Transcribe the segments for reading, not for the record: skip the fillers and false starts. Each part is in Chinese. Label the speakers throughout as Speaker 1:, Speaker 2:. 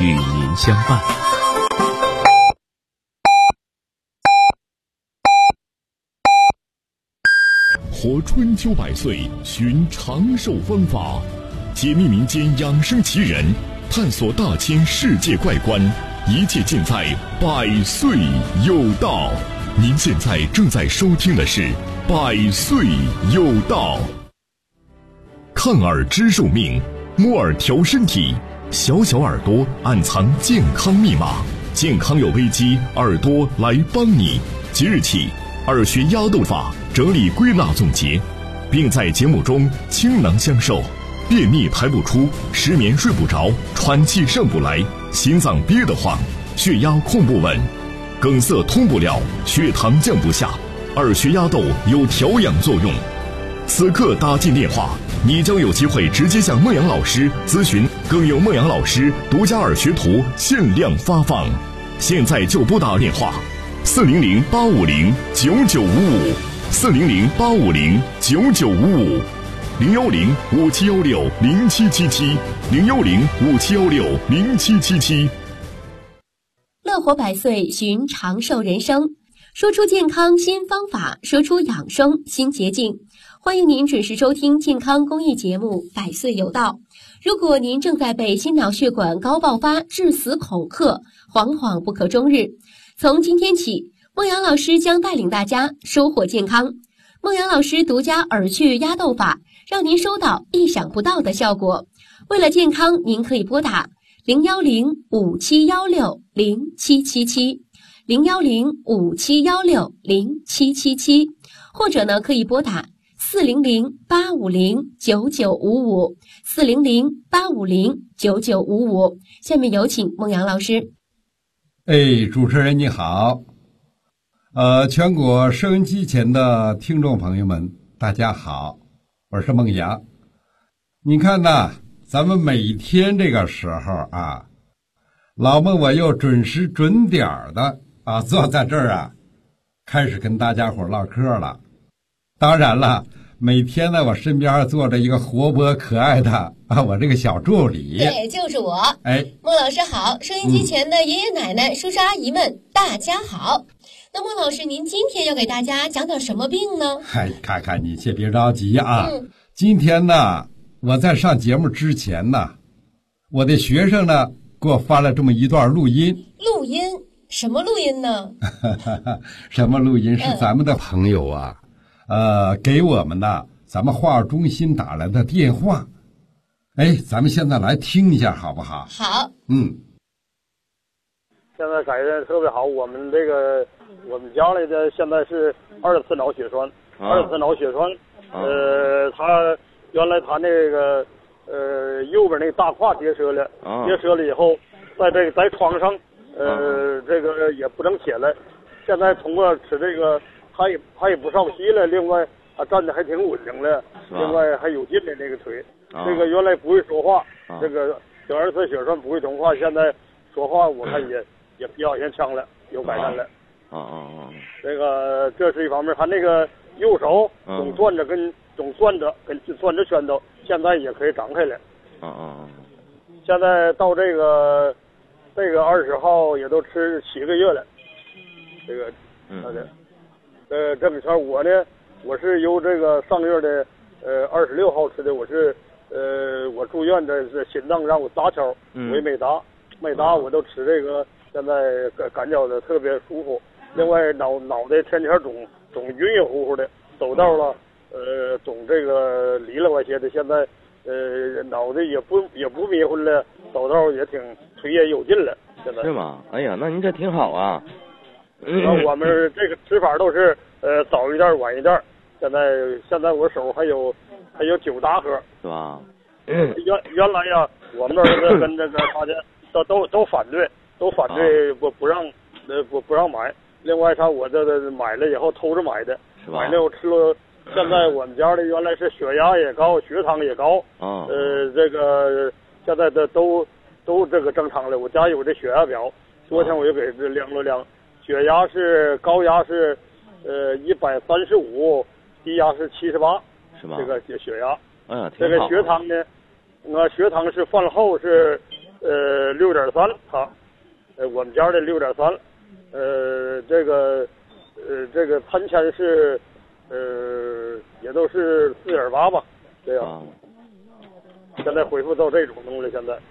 Speaker 1: 与您相伴。
Speaker 2: 活春秋百岁，寻长寿方法，解密民间养生奇人，探索大千世界怪观，一切尽在百岁有道。您现在正在收听的是百岁有道。看耳知寿命，摸耳调身体，小小耳朵暗藏健康密码，健康有危机，耳朵来帮你。即日起，耳学压豆法整理归纳总结，并在节目中倾囊相授。便秘排不出，失眠睡不着，喘气上不来，心脏憋得慌，血压控不稳，梗塞通不了，血糖降不下，耳穴压豆有调养作用。此刻打进电话，你将有机会直接向孟阳老师咨询，更有孟阳老师独家耳学图限量发放。现在就拨打电话400-850-9955，400-5716-0777，010-5716-0777。
Speaker 3: 乐活百岁，寻长寿人生，说出健康新方法，说出养生新捷径。欢迎您准时收听健康公益节目《百岁有道》。如果您正在被心脑血管高爆发致死恐吓，惶惶不可终日，从今天起，孟阳老师将带领大家收获健康。孟阳老师独家耳穴压豆法，让您收到意想不到的效果。为了健康，您可以拨打010-5716-0777，010-5716-0777，或者呢可以拨打400-850-9955，400-850-9955。下面有请孟阳老师。
Speaker 4: 主持人你好，全国收音机前的听众朋友们，大家好，我是孟阳。你看呐，咱们每天这个时候啊，老孟我又准时准点的坐在这儿开始跟大家伙唠嗑了。当然了，每天呢，我身边坐着一个活泼可爱的我这个小助理。
Speaker 3: 对，就是我。孟老师好，收音机前的爷爷奶奶、叔叔阿姨们，大家好。那孟老师，您今天要给大家讲点什么病呢？
Speaker 4: 看看你先别着急今天呢，我在上节目之前呢，我的学生呢给我发了这么一段录音。
Speaker 3: 录音？什么录音呢？
Speaker 4: 什么录音？是咱们的朋友给我们的咱们话中心打来的电话。咱们现在来听一下好不好？
Speaker 3: 好。
Speaker 5: 现在改善特别好，我们家里的现在是2次脑血栓，2次脑血栓，他原来他那个右边那个大胯结折了，结折了以后，在床上这个也不能起来，现在通过吃这个，他也不上膝了，另外他站得还挺稳定了，另外还有劲的那个腿，这个原来不会说话，这个2次血栓不会通话，现在说话我看也比较像腔了，有改善了。这个这是一方面，他那个右手总攥着跟拳头，现在也可以张开了。现在到这个20号也都吃7个月了。这个这个圈我呢，我是由这个上月的26号吃的，我是我住院的心脏让我搭桥，我也没搭，我都吃这个，现在感觉的特别舒服。另外脑袋天天总晕晕乎乎的，走道了总这个离了歪些的，现在脑袋也不迷糊了，走道也挺腿也有劲了。现在是
Speaker 6: 吗？哎呀，那您这挺好啊。
Speaker 5: 我们这个吃法都是早一点晚一点。现在我手还有9大盒，
Speaker 6: 是吧？
Speaker 5: 原来我们儿子跟这个他家都反对不让买。另外我这买了以后偷着买的，买了我吃了。现在我们家里原来是血压也高，血糖也高，这个现在都这个正常了。我家有这血压表，昨天我就给这量了量，血压是高压是135，低压是78，
Speaker 6: 是吧？
Speaker 5: 这个血压。
Speaker 6: 挺好。
Speaker 5: 这个血糖呢，血糖是饭后是 6.3，我们家的6.3，这个喷签是也都是4.8吧，这样。现在恢复到这种东西，现在。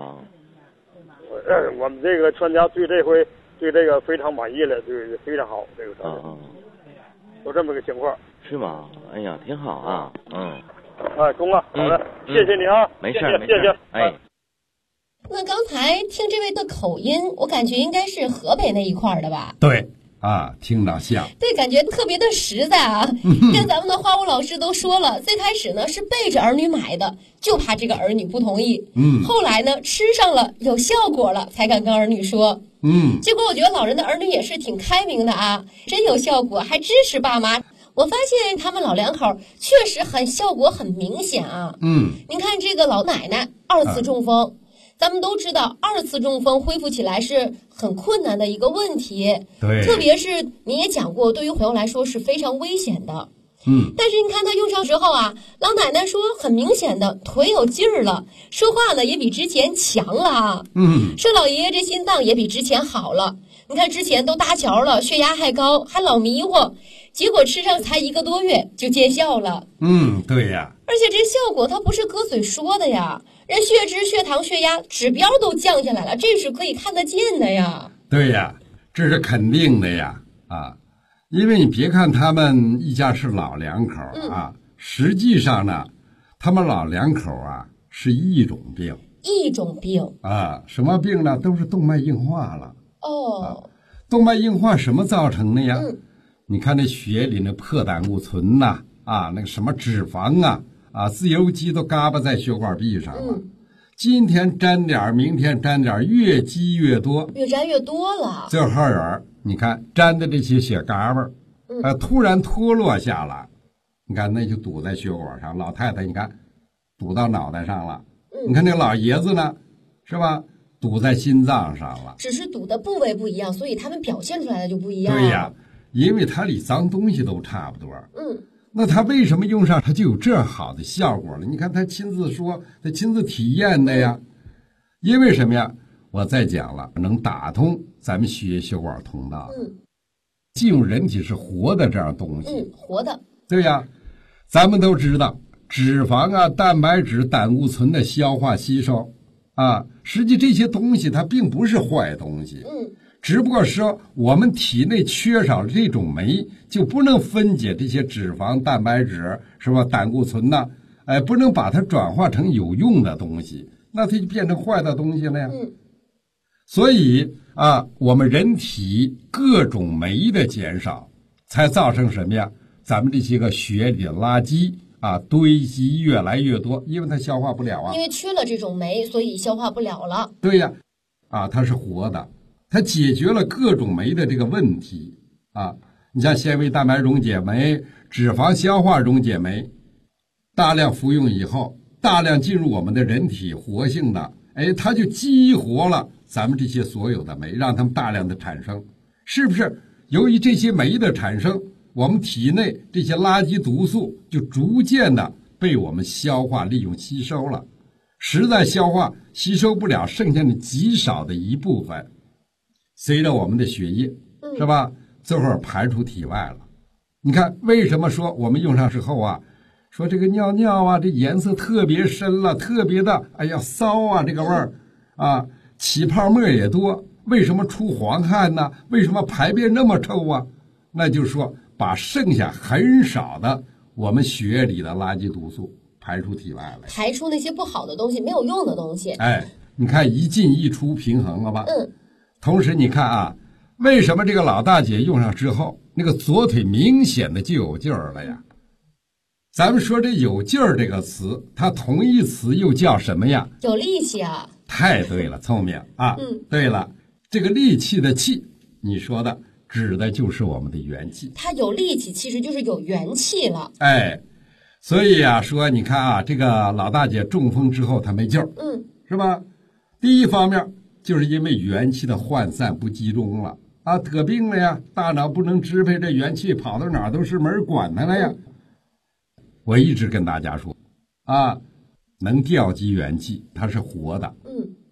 Speaker 5: 我们这个全家对这回对这个非常满意了，对，非常好，这个都这么个情况。
Speaker 6: 是吗？哎呀，挺好啊，
Speaker 5: 中啊，好的，谢谢你啊，
Speaker 6: 没事，
Speaker 5: 谢谢，
Speaker 6: 哎。
Speaker 3: 那刚才听这位的口音，我感觉应该是河北那一块的吧？
Speaker 4: 对啊，听着像。
Speaker 3: 对，感觉特别的实在啊。跟咱们的花舞老师都说了，最开始呢是背着儿女买的，就怕这个儿女不同意。后来呢吃上了有效果了，才敢跟儿女说。结果我觉得老人的儿女也是挺开明的啊，真有效果，还支持爸妈。我发现他们老两口确实效果很明显啊。您看这个老奶奶2次中风。咱们都知道2次中风恢复起来是很困难的一个问题，
Speaker 4: 对，
Speaker 3: 特别是你也讲过，对于朋友来说是非常危险的。但是你看他用上之后啊，老奶奶说很明显的腿有劲儿了，说话呢也比之前强了啊。说老爷爷这心脏也比之前好了。你看之前都搭桥了，血压还高，还老迷糊，结果吃上才1个多月就见效了。
Speaker 4: 对呀。
Speaker 3: 而且这效果它不是搁嘴说的呀，人血脂、血糖、血压指标都降下来了，这是可以看得见的呀。
Speaker 4: 对呀，这是肯定的呀啊！因为你别看他们一家是老两口啊，实际上呢，他们老两口啊是一种病。
Speaker 3: 一种病
Speaker 4: 啊？什么病呢？都是动脉硬化了。动脉硬化什么造成的呀？你看那血里那破胆固醇呐，那个什么脂肪啊，自由基都嘎巴在血管壁上了。今天沾点，明天沾点，越积越多，
Speaker 3: 越沾越多了。
Speaker 4: 最后你看沾的这些血嘎巴，突然脱落下来，你看那就堵在血管上。老太太你看堵到脑袋上了，你看那老爷子呢，是吧？堵在心脏上了。
Speaker 3: 只是堵的部位不一样，所以他们表现出来的就不一样。
Speaker 4: 对呀，因为它里脏东西都差不多。那他为什么用上他就有这样好的效果了？你看他亲自说，他亲自体验的呀。因为什么呀？我再讲了，能打通咱们血液血管通道，进入人体是活的这样东西。
Speaker 3: 活的。对
Speaker 4: 呀，咱们都知道脂肪啊、蛋白质、胆固醇的消化吸收实际这些东西它并不是坏东西。只不过说我们体内缺少了这种酶，就不能分解这些脂肪、蛋白质，是吧？胆固醇呐，不能把它转化成有用的东西，那它就变成坏的东西了呀。所以我们人体各种酶的减少，才造成什么呀？咱们这些个血里的垃圾堆积越来越多，因为它消化不了啊。
Speaker 3: 因为缺了这种酶，所以消化不了了。
Speaker 4: 对呀，它是活的。它解决了各种酶的这个问题你像纤维蛋白溶解酶、脂肪消化溶解酶，大量服用以后，大量进入我们的人体活性的，它就激活了咱们这些所有的酶，让它们大量的产生。是不是由于这些酶的产生，我们体内这些垃圾毒素就逐渐的被我们消化利用吸收了，实在消化吸收不了，剩下的极少的一部分随着我们的血液是吧，最后排出体外了。你看为什么说我们用上之后说这个尿尿这颜色特别深了，特别的骚这个味儿起泡沫也多，为什么出黄汗呢？为什么排便那么臭那就是说把剩下很少的我们血液里的垃圾毒素排出体外了，
Speaker 3: 排出那些不好的东西，没有用的东西。
Speaker 4: 你看一进一出平衡了吧？同时你看为什么这个老大姐用上之后，那个左腿明显的就有劲儿了呀？咱们说这有劲儿这个词，它同义词又叫什么呀？
Speaker 3: 有力气啊。
Speaker 4: 太对了，聪明对了，这个力气的气，你说的指的就是我们的元气。
Speaker 3: 它有力气，其实就是有元气了。
Speaker 4: 所以说你看这个老大姐中风之后她没劲儿，是吧？第一方面就是因为元气的涣散不集中了得病了呀，大脑不能支配这元气，跑到哪儿都是没人管它了呀。我一直跟大家说能调集元气，它是活的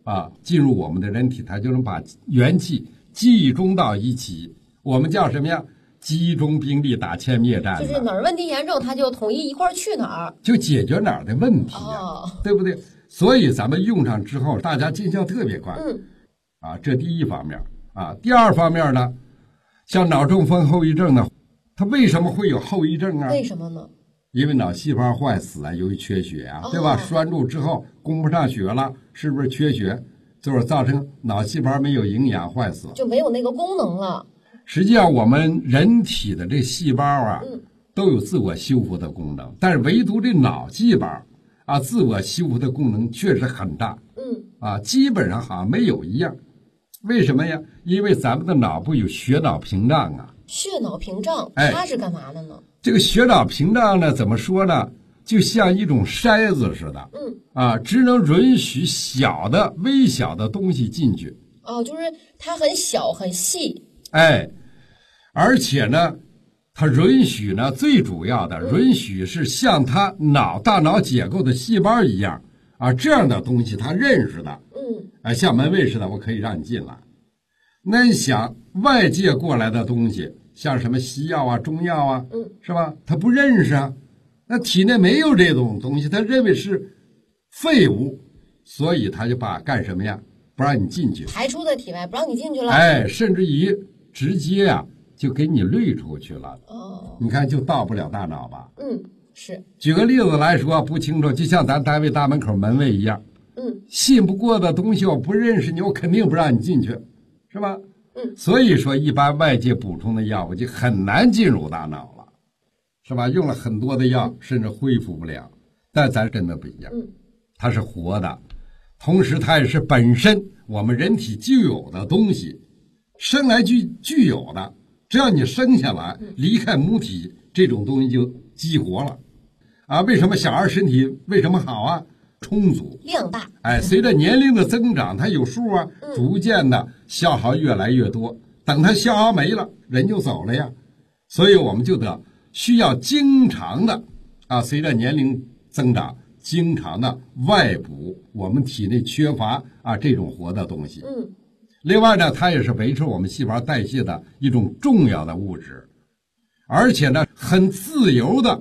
Speaker 4: 进入我们的人体，它就能把元气集中到一起。我们叫什么呀？集中兵力打歼灭战，
Speaker 3: 就是哪儿问题严重，它就统一一块儿去哪儿，
Speaker 4: 就解决哪儿的问题对不对？所以咱们用上之后，大家见效特别快。这第一方面第二方面呢，像脑中风后遗症呢，它为什么会有后遗症啊？
Speaker 3: 为什么呢？
Speaker 4: 因为脑细胞坏死由于缺血对吧？栓住之后供不上血了，是不是缺血？就是造成脑细胞没有营养坏死，
Speaker 3: 就没有那个功能了。
Speaker 4: 实际上，我们人体的这细胞都有自我修复的功能，但是唯独这脑细胞自我修复的功能确实很大。基本上好像没有一样。为什么呀？因为咱们的脑部有血脑屏障
Speaker 3: 血脑屏障，它是干嘛的呢？
Speaker 4: 这个血脑屏障呢，怎么说呢？就像一种筛子似的，只能允许微小的东西进去。
Speaker 3: 就是它很小很细。
Speaker 4: 而且呢，它允许呢，最主要的允许是像它大脑结构的细胞一样这样的东西它认识的。像门卫似的，我可以让你进来。那你想外界过来的东西，像什么西药中药是吧？它不认识那体内没有这种东西，它认为是废物，所以它就干什么呀？不让你进去，
Speaker 3: 排出在体外，不让你进去了。
Speaker 4: 甚至于直接就给你滤出去了。你看就到不了大脑吧？
Speaker 3: 是。
Speaker 4: 举个例子来说，不清楚，就像咱单位大门口门卫一样。信不过的东西，我不认识你，我肯定不让你进去，是吧？所以说，一般外界补充的药物就很难进入大脑了，是吧？用了很多的药，甚至恢复不了。但咱真的不一样，它是活的，同时它也是本身我们人体就有的东西，生来具有的。只要你生下来离开母体，这种东西就激活了。为什么小孩身体为什么好充足
Speaker 3: 量大？
Speaker 4: 随着年龄的增长，它有数逐渐的消耗越来越多，等它消耗没了，人就走了呀。所以我们就需要经常的随着年龄增长，经常的外补我们体内缺乏这种活的东西。另外呢，它也是维持我们细胞代谢的一种重要的物质，而且呢，很自由的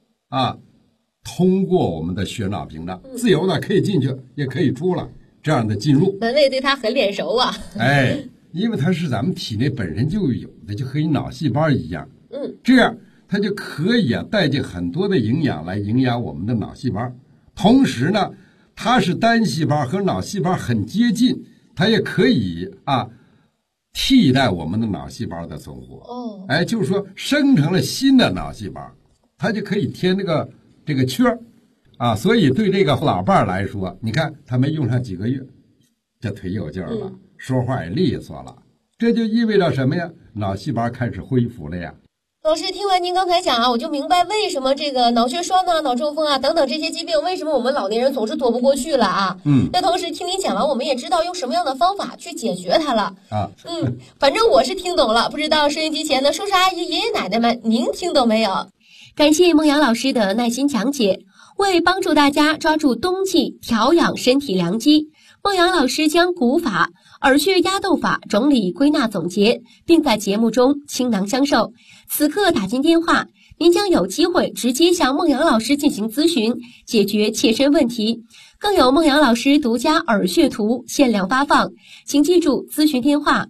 Speaker 4: 通过我们的血脑屏障，自由的可以进去，也可以出了，这样的进入。
Speaker 3: 门卫对它很脸熟
Speaker 4: 因为它是咱们体内本身就有的，就和脑细胞一样。这样它就可以带进很多的营养来营养我们的脑细胞。同时呢，它是单细胞和脑细胞很接近，它也可以替代我们的脑细胞的存活。就是说生成了新的脑细胞，它就可以填这个缺所以对这个老伴儿来说，你看他没用上几个月，这腿有劲儿了，说话也利索了，这就意味着什么呀？脑细胞开始恢复了呀。
Speaker 3: 老师，听完您刚才讲我就明白为什么这个脑血栓脑中风等等这些疾病，为什么我们老年人总是躲不过去了那同时听您讲了，我们也知道用什么样的方法去解决它了反正我是听懂了，不知道收音机前的叔叔阿姨、爷爷奶奶们，您听懂没有？感谢孟阳老师的耐心讲解，为帮助大家抓住冬季调养身体良机，孟阳老师将古法、耳穴压豆法整理归纳总结，并在节目中倾囊相授。此刻打进电话，您将有机会直接向孟阳老师进行咨询，解决切身问题，更有孟阳老师独家耳穴图限量发放，请记住咨询电话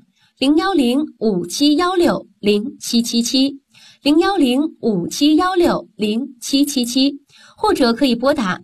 Speaker 3: 010-5716-0777。010-5716-0777，或者可以拨打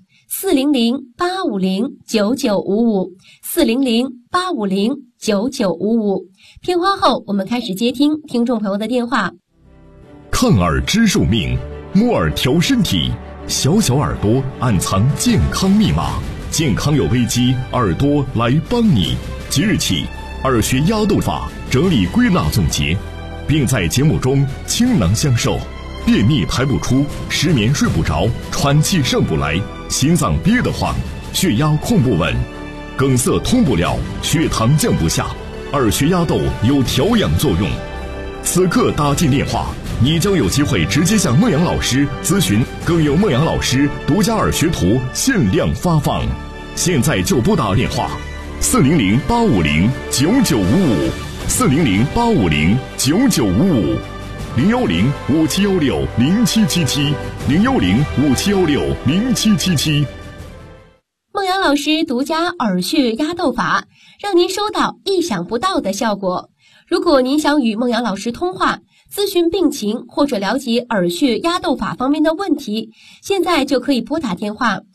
Speaker 3: 400-850-9955，400-850-9955。片花后，我们开始接听听众朋友的电话。
Speaker 2: 看耳知寿命，摸耳调身体，小小耳朵暗藏健康密码，健康有危机，耳朵来帮你。即日起，耳穴压豆法整理归纳总结，并在节目中倾囊相授。便秘排不出，失眠睡不着，喘气上不来，心脏憋得慌，血压控不稳，梗塞通不了，血糖降不下，耳穴压豆有调养作用。此刻打进电话，你将有机会直接向孟阳老师咨询，更有孟阳老师独家耳穴图限量发放。现在就拨打电话 ，400-5506-9955，400-5716-0777，010-5716-0777。
Speaker 3: 孟阳老师独家耳穴压豆法，让您收到意想不到的效果。如果您想与孟阳老师通话，咨询病情或者了解耳穴压豆法方面的问题，现在就可以拨打电话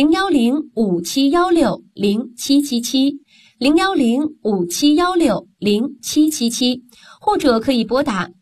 Speaker 3: 010-5716-0777，010-5716-0777，或者可以拨打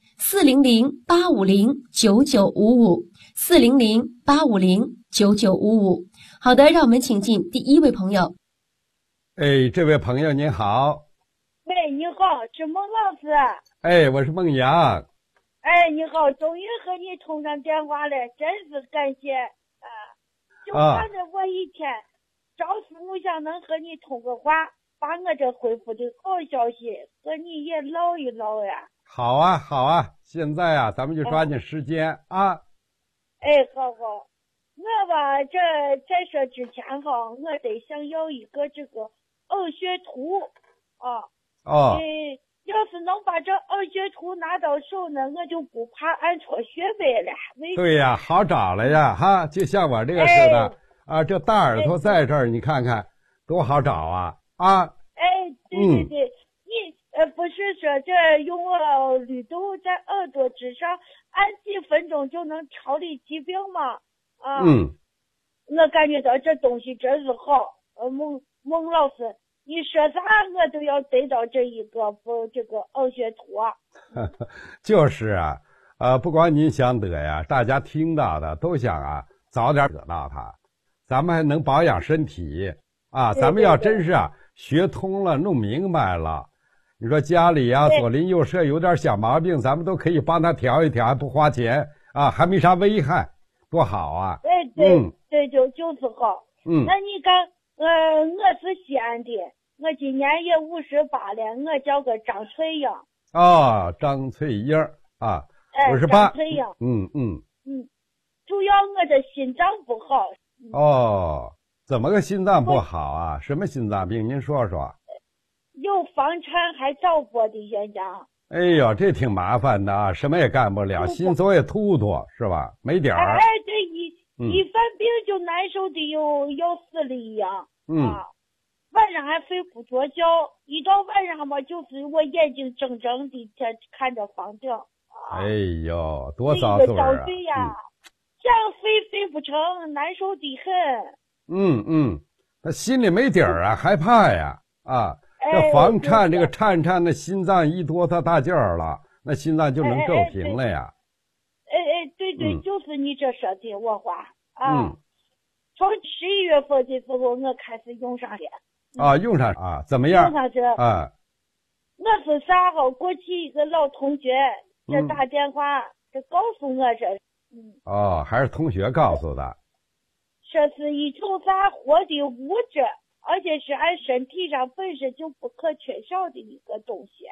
Speaker 3: 400-850-9955，400-850-9955。好的，让我们请进第一位朋友。
Speaker 4: 这位朋友您好。
Speaker 1: 喂，你好，是孟老师。
Speaker 4: 我是孟阳。
Speaker 1: 你好，终于和你通上电话了，真是感谢啊！就盼着我一天朝思暮想能和你通个话，把我这恢复的好消息和你也唠一唠呀。
Speaker 4: 好啊，好啊，现在啊，咱们就抓紧时间啊。
Speaker 1: 好。我吧，这在这之前哈，我得想要一个这个耳穴图啊。要是能把这耳穴图拿到手呢，我就不怕按错穴位了。
Speaker 4: 对呀，好找了呀，哈，就像我这个似的啊，这大耳朵在这儿，你看看多好找啊啊！
Speaker 1: 对，你不是说这用绿豆在耳朵之上按几分钟就能调理疾病吗？我感觉到这东西真是好。孟老师，你说啥我都要得到这个耳穴图啊。
Speaker 4: 就是啊，不光您想得呀，大家听到的都想啊早点得到它，咱们还能保养身体啊。咱们要真是啊学通了弄明白了，你说家里啊左邻右舍有点小毛病，咱们都可以帮他调一调，还不花钱啊，还没啥危害，多好啊。
Speaker 1: 对，就是好。那你看我是西安的，我今年也58了，我叫个张翠英。
Speaker 4: 张翠英啊，58。
Speaker 1: 张翠英。主要我这心脏不好。
Speaker 4: 怎么个心脏不好啊？什么心脏病？您说说。
Speaker 1: 有房产还早搏的现象。
Speaker 4: 这挺麻烦的啊，什么也干不了，心总也突突是吧？没点儿。
Speaker 1: 对，一犯病就难受的要死了一样。晚上还睡不着觉，一到晚上嘛，就是我眼睛睁睁的在看着房顶。
Speaker 4: 多遭罪啊！
Speaker 1: 想睡不成，难受的很。
Speaker 4: 他心里没底儿啊，害怕呀啊！这房颤，这个颤的心脏一多他大劲儿了，那心脏就能骤停了呀。
Speaker 1: 对，就是你这说的我话啊。从11月份的时候我开始用上了。
Speaker 4: 用上啊？怎么样？
Speaker 1: 用上这啊？我是啥号过去一个老同学这打电话这告诉我这。
Speaker 4: 还是同学告诉的。
Speaker 1: 这是一种啥活的物质，而且是俺身体上本身就不可缺少的一个东西。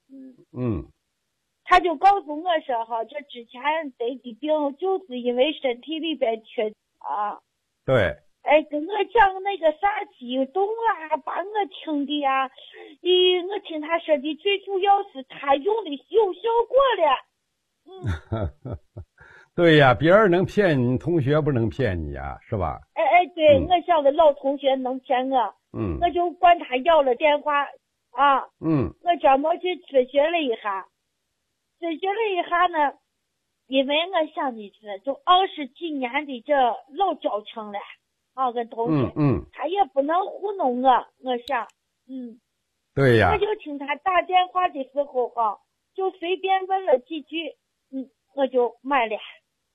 Speaker 1: 他就告诉我说哈，这之前得的病就是因为身体里边缺啊。
Speaker 4: 对。
Speaker 1: 跟我讲那个啥激动啊，把我听的呀，我听他说的最主要是他用的有效果了。
Speaker 4: 对呀，别人能骗你，同学不能骗你啊，是吧？
Speaker 1: 对，我想的老同学能骗我。我就管他要了电话啊。我专门去咨询了一下。呢，因为我想的是就20几年的这老交情了跟同学。他也不能糊弄我想。
Speaker 4: 对呀。
Speaker 1: 我就听他打电话的时候就随便问了几句，我就买了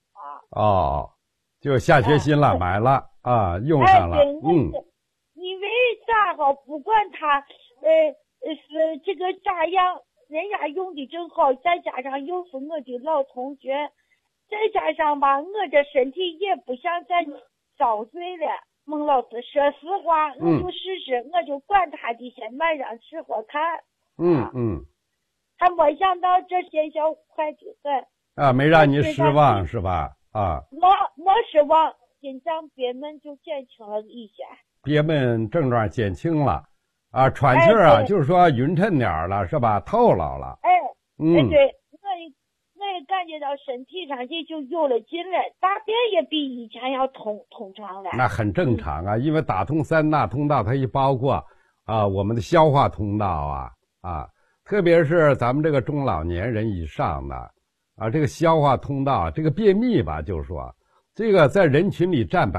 Speaker 4: 就下决心了，买了用上了。
Speaker 1: 因为啥不管他是这个咋样，人家用的正好，再加上又是我的老同学，再加上吧，我这身体也不想再遭罪了。孟老师说实话，我就试试，我就管他的，先买上吃喝看。还没想到这见效快得很
Speaker 4: 没让你失望是吧？
Speaker 1: 没失望，心脏憋闷就减轻了一些。
Speaker 4: 憋闷症状减轻了， 啊，喘气儿啊，就是说匀称点儿了，是吧？透了了。
Speaker 1: 对，我也感觉到身体上就有了劲了，大便也比以前要通畅了。
Speaker 4: 那很正常啊，因为打通三大通道，它一包括我们的消化通道特别是咱们这个中老年人以上的这个消化通道，这个便秘吧，就是说这个在人群里占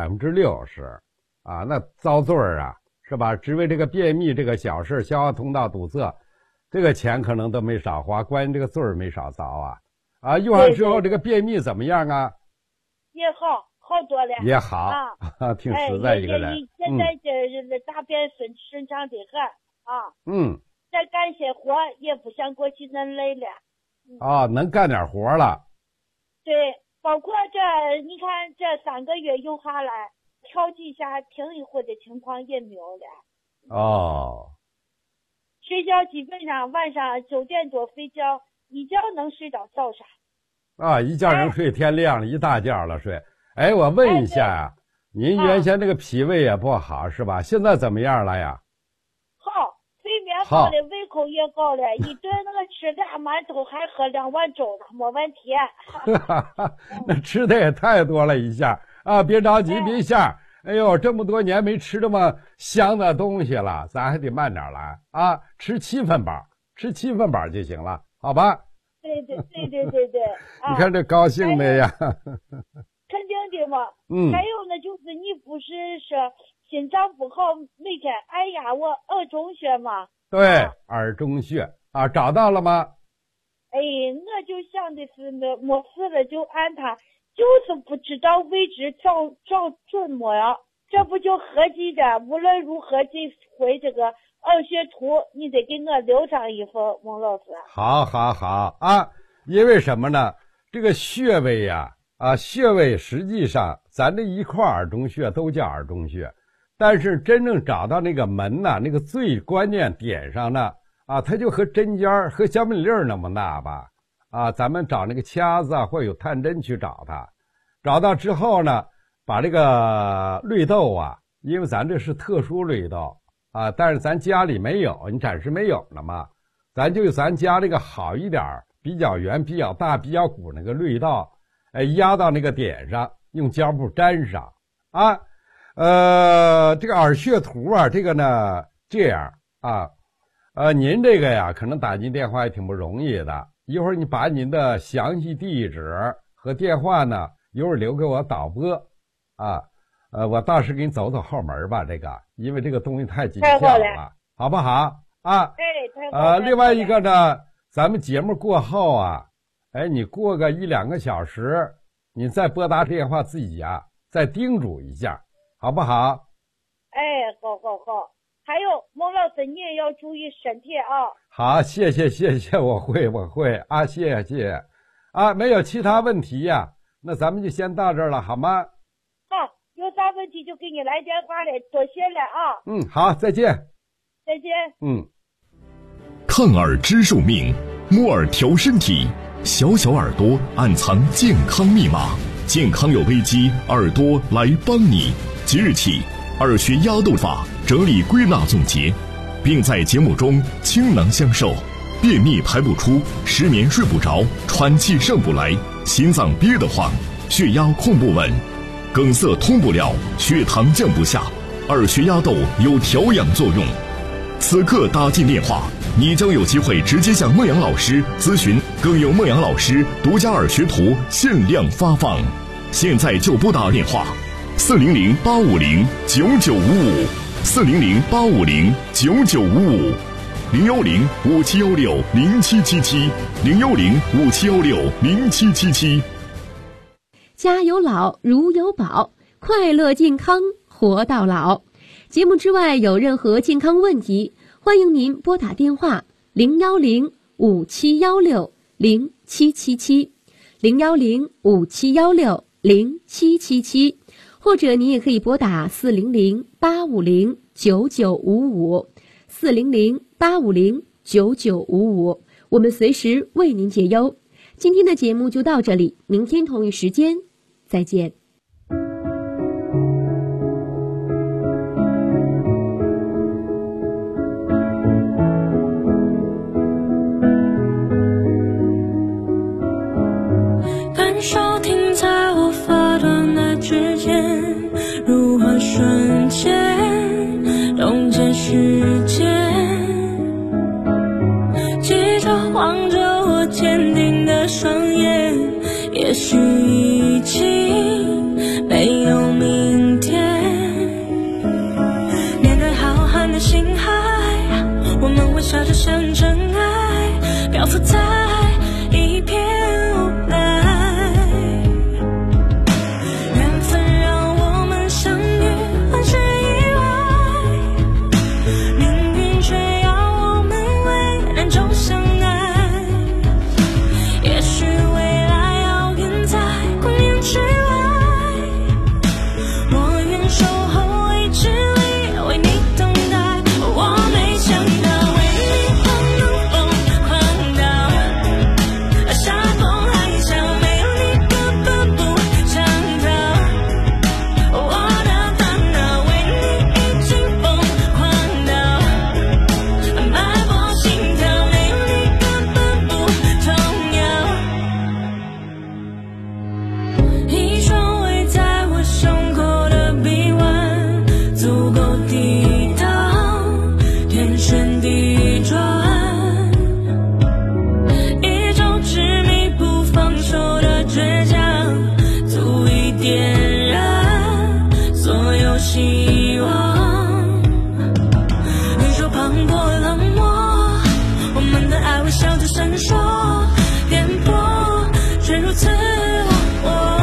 Speaker 4: 60%那遭罪儿是吧？只为这个便秘这个小事，消化通道堵塞，这个钱可能都没少花，关键这个罪儿没少遭用完之后这个便秘怎么样啊？
Speaker 1: 也好多了。
Speaker 4: 也好挺实在一个人。
Speaker 1: 现在这大便顺畅的很再干些活也不像过去那累了。
Speaker 4: 能干点活了。
Speaker 1: 对，包括你看这3个月用下来，跳几下停一会儿的情况也没有了。睡觉基本上晚上9点多睡觉，一觉能睡到早上。
Speaker 4: 一觉能睡天亮了，一大觉了睡。我问一下您原先这个脾胃也不好是吧？现在怎么样了呀？
Speaker 1: 好，睡眠好了，胃口也高了，一顿那个吃2馒头还喝2碗粥了，没问题。
Speaker 4: 那吃的也太多了一下别着急，别下。哎呦，这么多年没吃这么香的东西了，咱还得慢点来吃7分饱，吃7分饱就行了，好吧？
Speaker 1: 对。
Speaker 4: 你看这高兴的呀。
Speaker 1: 肯定的嘛。还有呢，就是你不是说心脏不好，每天我耳中穴嘛？
Speaker 4: 对，耳中穴找到了吗？
Speaker 1: 我就想的是没事了就按它，就是不知道位置找准没呀？这不就合计着，无论如何这回这个耳穴图你得给我留上一份，孟老师。
Speaker 4: 好因为什么呢？这个穴位穴位实际上咱这一块耳中穴都叫耳中穴，但是真正找到那个门那个最关键点上呢它就和针尖和小米粒那么大吧咱们找那个掐子或有探针去找它，找到之后呢，把这个绿豆因为咱这是特殊绿豆但是咱家里没有，你暂时没有了嘛，咱家这个好一点比较圆比较大比较鼓那个绿豆压到那个点上，用胶布粘上这个耳穴图这个呢这样您这个呀可能打进电话也挺不容易的，一会儿你把您的详细地址和电话呢一会儿留给我导播我到时给你走后门吧，这个因为这个东西太紧俏了，好不好另外一个呢，咱们节目过后你过个1-2个小时，你再拨打电话自己再叮嘱一下，好不好？
Speaker 1: 好。还有孟老师，你也要注意身体
Speaker 4: 好，谢谢，我会谢谢没有其他问题那咱们就先到这儿了，好吗？
Speaker 1: 好，有啥问题就给你来电话了，多谢了
Speaker 4: 好，再见。
Speaker 2: 看耳知寿命，摸耳调身体，小耳朵暗藏健康密码，健康有危机，耳朵来帮你。即日起，耳穴压豆法整理归纳总结，并在节目中倾囊相授。便秘排不出，失眠睡不着，喘气上不来，心脏憋得慌，血压控不稳，梗塞通不了，血糖降不下，耳穴压豆有调养作用。此刻打进电话，你将有机会直接向孟阳老师咨询，更有孟阳老师独家耳穴图限量发放。现在就拨打电话，400-550-9955，400-5716-0777，010-5716-0777。
Speaker 3: 家有老，如有宝，快乐健康活到老。节目之外有任何健康问题，欢迎您拨打电话010-5716-0777，010-5716-0777，或者您也可以拨打400-850-9955，400-850-9955，我们随时为您解忧。今天的节目就到这里，明天同一时间再见。
Speaker 7: 望着我坚定的双眼，也许已经没有明天。面对浩瀚的星海，我们微笑着像真爱，漂浮在一片无奈。缘分让我们相遇，很是意外，命运却要我们为难中相爱。也许未来遥远在光年之外，我愿守候未知里，为你等待。我没想到为你狂能疯狂到沙崩海啸，没有你根本不想逃。我的大脑为你已经疯狂到脉搏心跳，没有你根本不重要。一双围在我胸口的臂弯，足够抵挡天旋地转，一周执迷不放手的倔强，足以点燃所有希望。宇宙磅礴冷漠，我们的爱微笑着闪烁，颠簸却如此忘我。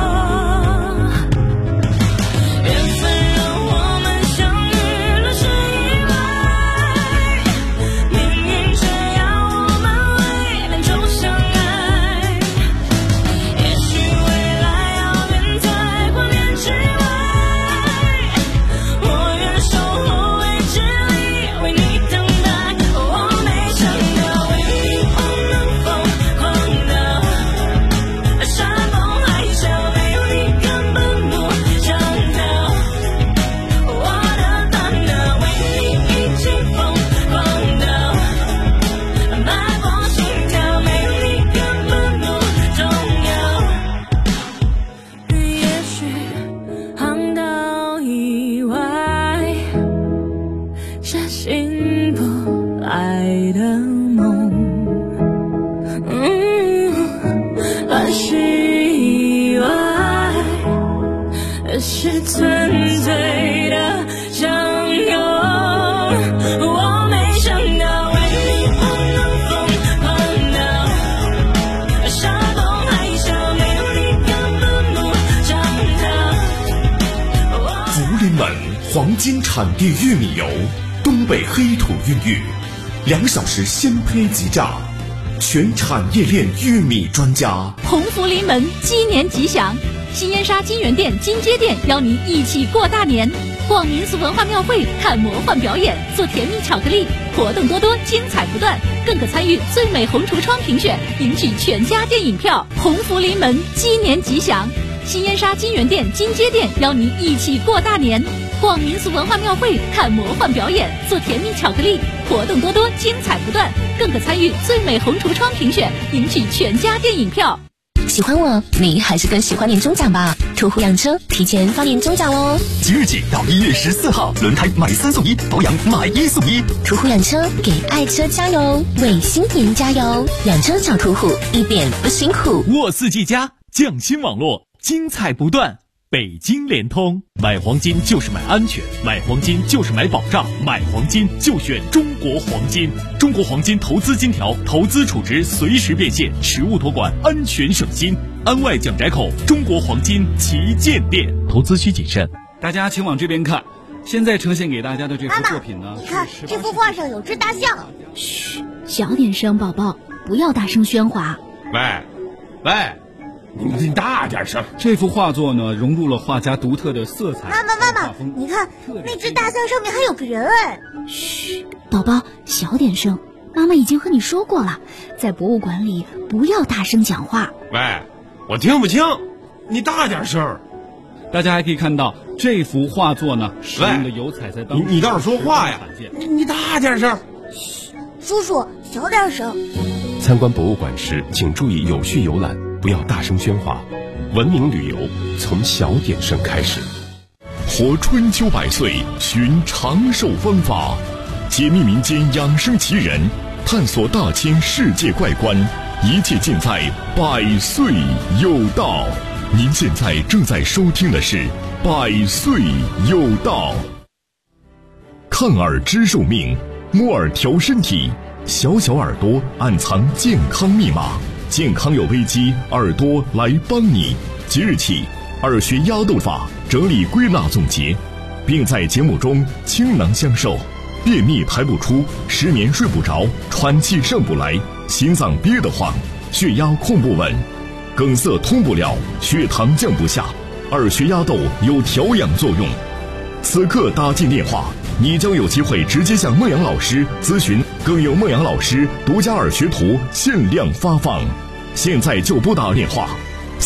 Speaker 7: 缘分让我们相遇，乱世意外，命运却要我们为难中相爱。也许未来遥远在光年之外，我愿守候未知里，为你等待。我没想到为你狂能疯狂到沙崩海啸，没有你根本不想逃。我的大脑为你已经疯狂到脉搏心跳，没有你根本不重要。也许航道以外是醒不来的梦，乱世以外是纯粹的相拥。我没想到为你狂能疯狂到沙崩海啸，没有你根本不想逃。
Speaker 2: 福临门黄金产地玉米油，东北黑土孕育，2小时鲜胚即榨，全产业链玉米专家。
Speaker 8: 鸿福临门，鸡年吉祥！新燕莎金源店、金街店邀您一起过大年，逛民俗文化庙会，看魔幻表演，做甜蜜巧克力，活动多多，精彩不断，更可参与最美红橱窗评选，赢取全家电影票。鸿福临门，鸡年吉祥！新燕莎金源店、金街店邀您一起过大年，逛民俗文化庙会，看魔幻表演，做甜蜜巧克力，活动多多，精彩不断，更可参与最美红橱窗评选，赢取全家电影票。
Speaker 3: 喜欢我，你还是更喜欢年终奖吧？途虎养车提前发年终奖喽！
Speaker 2: 即日起到1月14号，轮胎买3送1，保养买1送1。
Speaker 3: 途虎养车给爱车加油，为新年加油！养车找途虎，一点不辛苦。
Speaker 9: 沃四 G 加匠心网络，精彩不断。北京联通，买黄金就是买安全，买黄金就是买保障，买黄金就选中国黄金。中国黄金投资金条，投资储值随时变现，实物托管，安全省心。安外蒋宅口中国黄金旗舰店，投资需谨慎。
Speaker 10: 大家请往这边看，现在呈现给大家的这幅作品呢，
Speaker 11: 你看这幅画上有只大象。
Speaker 8: 嘘，小点声，宝宝，不要大声喧哗。
Speaker 12: 喂，你大点声。
Speaker 10: 这幅画作呢，融入了画家独特的色彩。
Speaker 11: 妈妈，你看那只大象上面还有个人哎。
Speaker 8: 嘘，宝宝，小点声。妈妈已经和你说过了，在博物馆里不要大声讲话。
Speaker 12: 喂，我听不清，你大点声。
Speaker 10: 大家还可以看到这幅画作呢，使用的油彩在当中。
Speaker 12: 你倒是说话呀！你大点声。
Speaker 11: 嘘，叔叔，小点声。
Speaker 13: 参观博物馆时，请注意有序游览，不要大声喧哗。文明旅游从小点声开始。
Speaker 2: 活春秋百岁，寻长寿方法，解密民间养生奇人， 探索大千世界怪观，一切尽在百岁有道。您现在正在收听的是百岁有道。看耳知寿命，摸耳调身体，小小耳朵暗藏健康密码，健康有危机，耳朵来帮你。即日起，耳穴压豆法整理归纳总结，并在节目中倾囊相授。便秘排不出，失眠睡不着，喘气上不来，心脏憋得慌，血压控不稳，梗塞通不了，血糖降不下，耳穴压豆有调养作用。此刻打进电话，你将有机会直接向孟阳老师咨询，更有孟阳老师独家耳穴图限量发放。现在就拨打电话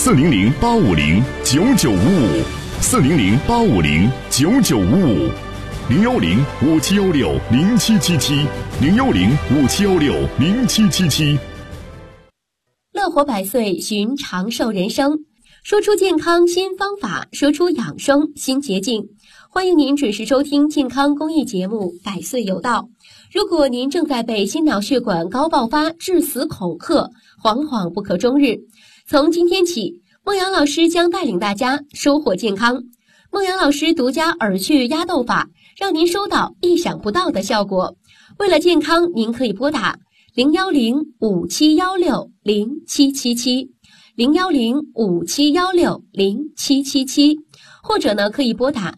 Speaker 2: 400-850-9955，400-850-9955。010-5716-0777，010-5716-0777。
Speaker 3: 乐活百岁，寻长寿人生，说出健康新方法，说出养生新捷径。欢迎您准时收听健康公益节目《百岁有道》。如果您正在被心脑血管高爆发致死恐吓，惶惶不可终日，从今天起，孟阳老师将带领大家收获健康。孟阳老师独家耳穴压豆法，让您收到意想不到的效果。为了健康，您可以拨打010-5716-0777，010-5716-0777，或者呢可以拨打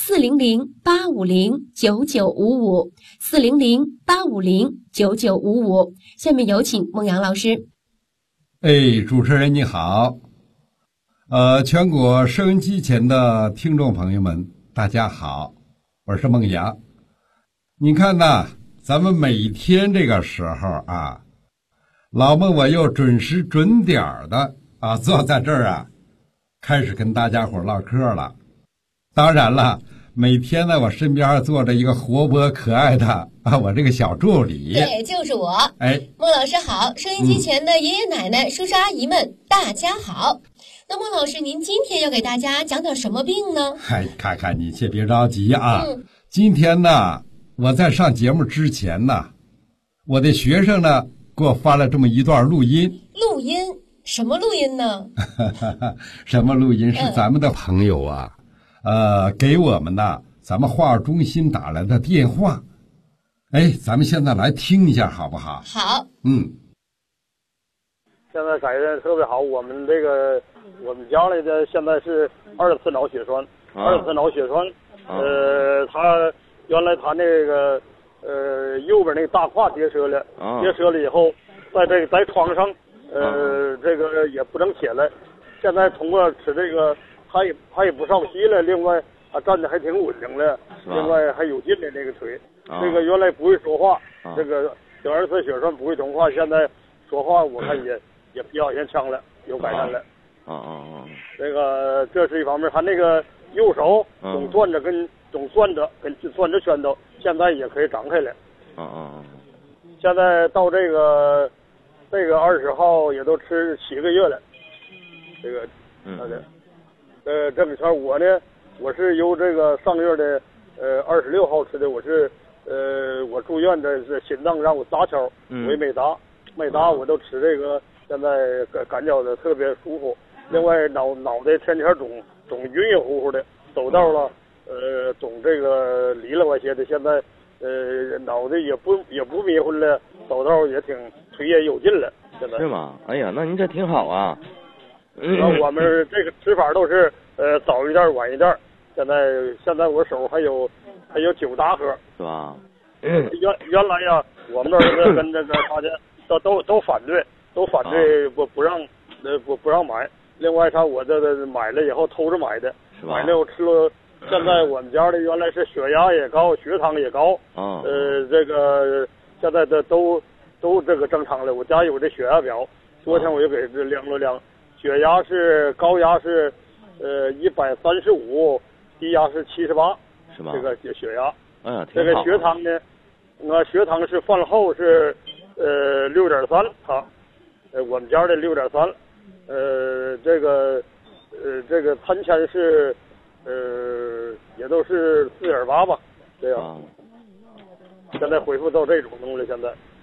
Speaker 3: 400-850-9955，400-850-9955。下面有请孟阳老师。
Speaker 4: 主持人你好。全国收音机前的听众朋友们，大家好，我是孟阳。你看呐，咱们每天这个时候啊，老孟我又准时准点的坐在这儿开始跟大家伙唠嗑了。当然了，每天呢，我身边坐着一个活泼可爱的我这个小助理。
Speaker 3: 对，就是我。孟老师好，收音机前的爷爷奶奶、叔叔阿姨们，大家好。那孟老师，您今天要给大家讲点什么病呢？
Speaker 4: 看看你先别着急今天呢，我在上节目之前呢，我的学生呢给我发了这么一段录音。
Speaker 3: 录音？什么录音呢？
Speaker 4: 什么录音？是咱们的朋友给我们呢咱们话中心打来的电话。咱们现在来听一下好不好？
Speaker 3: 好。
Speaker 5: 现在改的特别好，我们家里的现在是2次脑血栓，2次脑血栓。他原来他那个右边那个大胯跌折了，跌折了以后，在床上这个也不能起来。现在通过吃这个，他也不上膝了，另外站着还挺稳定的，另外还有劲的那个腿。这个原来不会说话，这个2次血栓不会通话，现在说话我看也比较先强了，有改善了。这个这是一方面，他那个右手总攥着跟攥着拳头，现在也可以张开了。现在到这个20号也都吃7个月了。这个这个圈我呢，我是由这个上月的26号吃的，我是我住院的是心脏让我搭桥，我也没搭我都吃这个，现在感觉的特别舒服。另外脑袋天天总晕晕乎乎的，走道了总这个离了我些的，现在脑袋也不迷糊了，走道也挺腿也有劲了，现在。
Speaker 6: 是吗？哎呀，那您这挺好啊。
Speaker 5: 那我们这个吃法都是早一点晚一点。现在我手还有9大盒，
Speaker 6: 是吧？
Speaker 5: 原来呀，我们那儿跟这个大家都反对不让买。另外我这买了以后偷着买的，买了我吃了。现在我们家的原来是血压也高，血糖也高，这个现在都这个正常了。我家有这血压表，昨天我就给这量了量，血压是高压是135，低压是78，
Speaker 6: 是吧？
Speaker 5: 这个血压。
Speaker 6: 这
Speaker 5: 个血糖呢，血糖是饭后是6.3，我们家的6.3，这个餐前是也都是4.8吧，这样。现在恢复到这种东西了，现在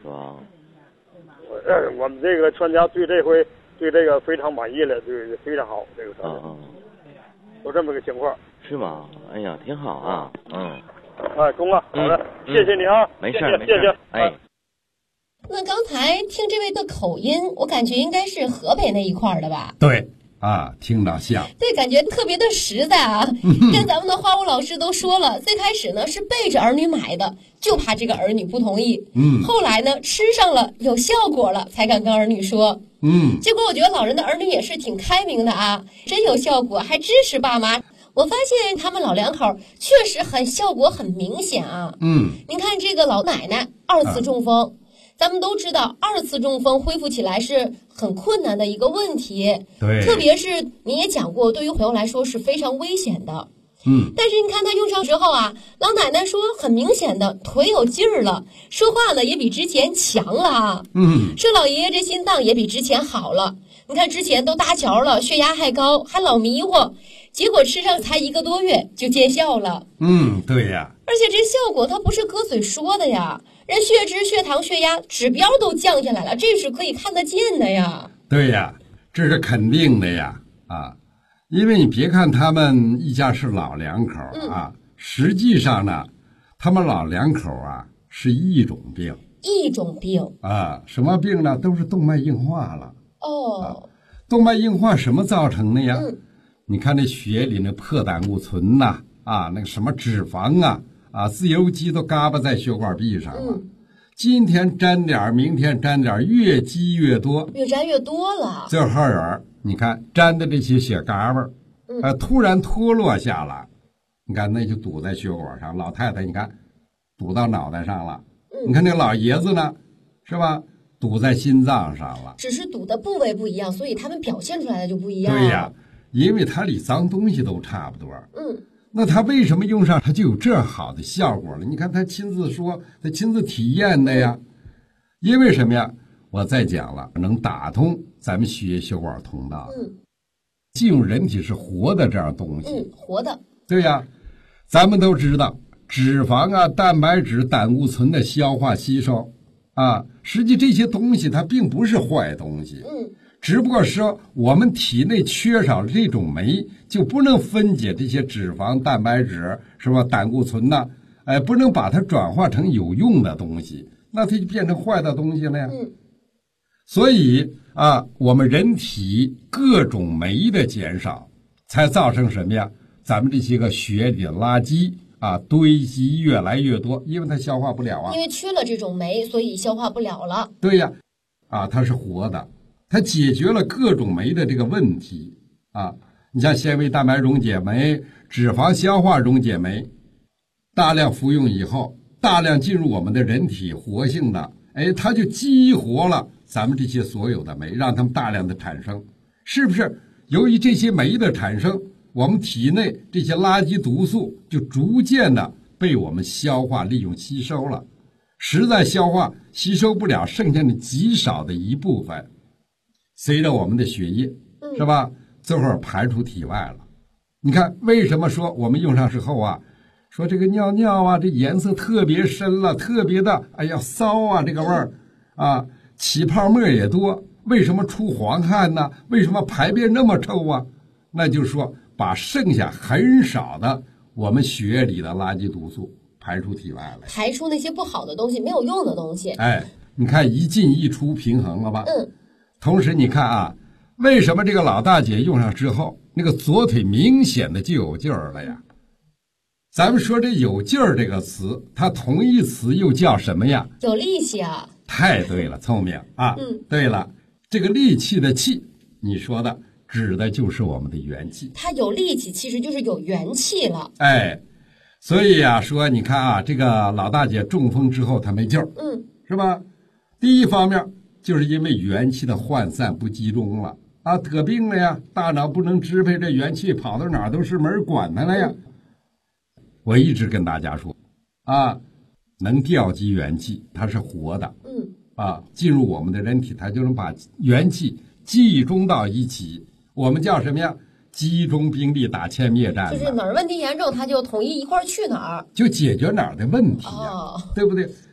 Speaker 6: 是吧？
Speaker 5: 我们这个专家对这回对这个非常满意了，对，非常好，这个专家。就这么个情况。
Speaker 6: 是吗？哎呀，挺好啊，
Speaker 5: 哎，公啊，好的，谢谢你啊，
Speaker 6: 没事没
Speaker 5: 事，
Speaker 6: 谢，哎。
Speaker 3: 那刚才听这位的口音，我感觉应该是河北那一块的吧？
Speaker 4: 对啊，听着像。
Speaker 3: 对，感觉特别的实在啊。跟咱们的花舞老师都说了，最开始呢是背着儿女买的，就怕这个儿女不同意。后来呢吃上了有效果了，才敢跟儿女说。结果我觉得老人的儿女也是挺开明的啊，真有效果，还支持爸妈。我发现他们老两口确实效果很明显啊。您看这个老奶奶2次中风。咱们都知道，2次中风恢复起来是很困难的一个问题，
Speaker 4: 对，
Speaker 3: 特别是你也讲过，对于朋友来说是非常危险的。但是你看他用上之后啊，老奶奶说很明显的腿有劲儿了，说话呢也比之前强了啊。说老爷爷这心脏也比之前好了。你看之前都搭桥了，血压还高，还老迷糊，结果吃上才1个多月就见效了。
Speaker 4: 对呀。
Speaker 3: 而且这效果它不是搁嘴说的呀。人血脂、血糖、血压指标都降下来了，这是可以看得见的呀。
Speaker 4: 对呀，这是肯定的呀，因为你别看他们一家是老两口啊，实际上呢，他们老两口啊是一种病。
Speaker 3: 一种病
Speaker 4: 啊？什么病呢？都是动脉硬化了。动脉硬化什么造成的呀？你看那血里那破胆固醇呐，那个什么脂肪自由基都嘎巴在血管壁上了。今天沾点，明天沾点，越积越多，
Speaker 3: 越沾越多了。
Speaker 4: 最后你看沾的这些血嘎巴，突然脱落下来，你看那就堵在血管上。老太太你看堵到脑袋上了，你看那老爷子呢，是吧？堵在心脏上了。
Speaker 3: 只是堵的部位不一样，所以他们表现出来的就不一样。
Speaker 4: 对呀，因为它里脏东西都差不多。那他为什么用上他就有这好的效果了？你看他亲自说，他亲自体验的呀。因为什么呀？我再讲了，能打通咱们血液血管通道。进入人体是活的这样东西。
Speaker 3: 活的。
Speaker 4: 对呀，咱们都知道脂肪蛋白质、胆固醇的消化吸收实际这些东西它并不是坏东西。只不过说我们体内缺少了这种酶，就不能分解这些脂肪、蛋白质，是吧？胆固醇不能把它转化成有用的东西，那它就变成坏的东西了呀。所以我们人体各种酶的减少，才造成什么呀？咱们这些个血里的垃圾堆积越来越多，因为它消化不了
Speaker 3: 因为缺了这种酶，所以消化不了了。
Speaker 4: 对呀，它是活的。它解决了各种酶的这个问题你像纤维蛋白溶解酶、脂肪消化溶解酶，大量服用以后，大量进入我们的人体活性的，它就激活了咱们这些所有的酶，让它们大量的产生。是不是由于这些酶的产生，我们体内这些垃圾毒素就逐渐的被我们消化利用吸收了，实在消化吸收不了，剩下的极少的一部分随着我们的血液是吧，最后排出体外了。你看为什么说我们用上之后说这个尿尿这颜色特别深了，特别的骚这个味儿起泡沫也多，为什么出黄汗呢？为什么排便那么臭那就是说把剩下很少的我们血液里的垃圾毒素排出体外了，
Speaker 3: 排出那些不好的东西，没有用的东西。
Speaker 4: 你看一进一出平衡了吧？同时你看为什么这个老大姐用上之后，那个左腿明显的就有劲儿了呀？咱们说这有劲儿这个词，它同义词又叫什么呀？
Speaker 3: 有力气
Speaker 4: 太对了，聪明对了，这个力气的气，你说的指的就是我们的元气。
Speaker 3: 它有力气，其实就是有元气了。
Speaker 4: 所以说你看这个老大姐中风之后她没劲儿，是吧？第一方面就是因为元气的涣散不集中了得病了呀，大脑不能支配这元气，跑到哪儿都是没人管它了呀。我一直跟大家说能调集元气，它是活的进入我们的人体，它就能把元气集中到一起，我们叫什么呀？集中兵力打歼灭战，
Speaker 3: 就是哪儿问题严重，它就统一一块儿去哪儿，
Speaker 4: 就解决哪儿的问题对不对？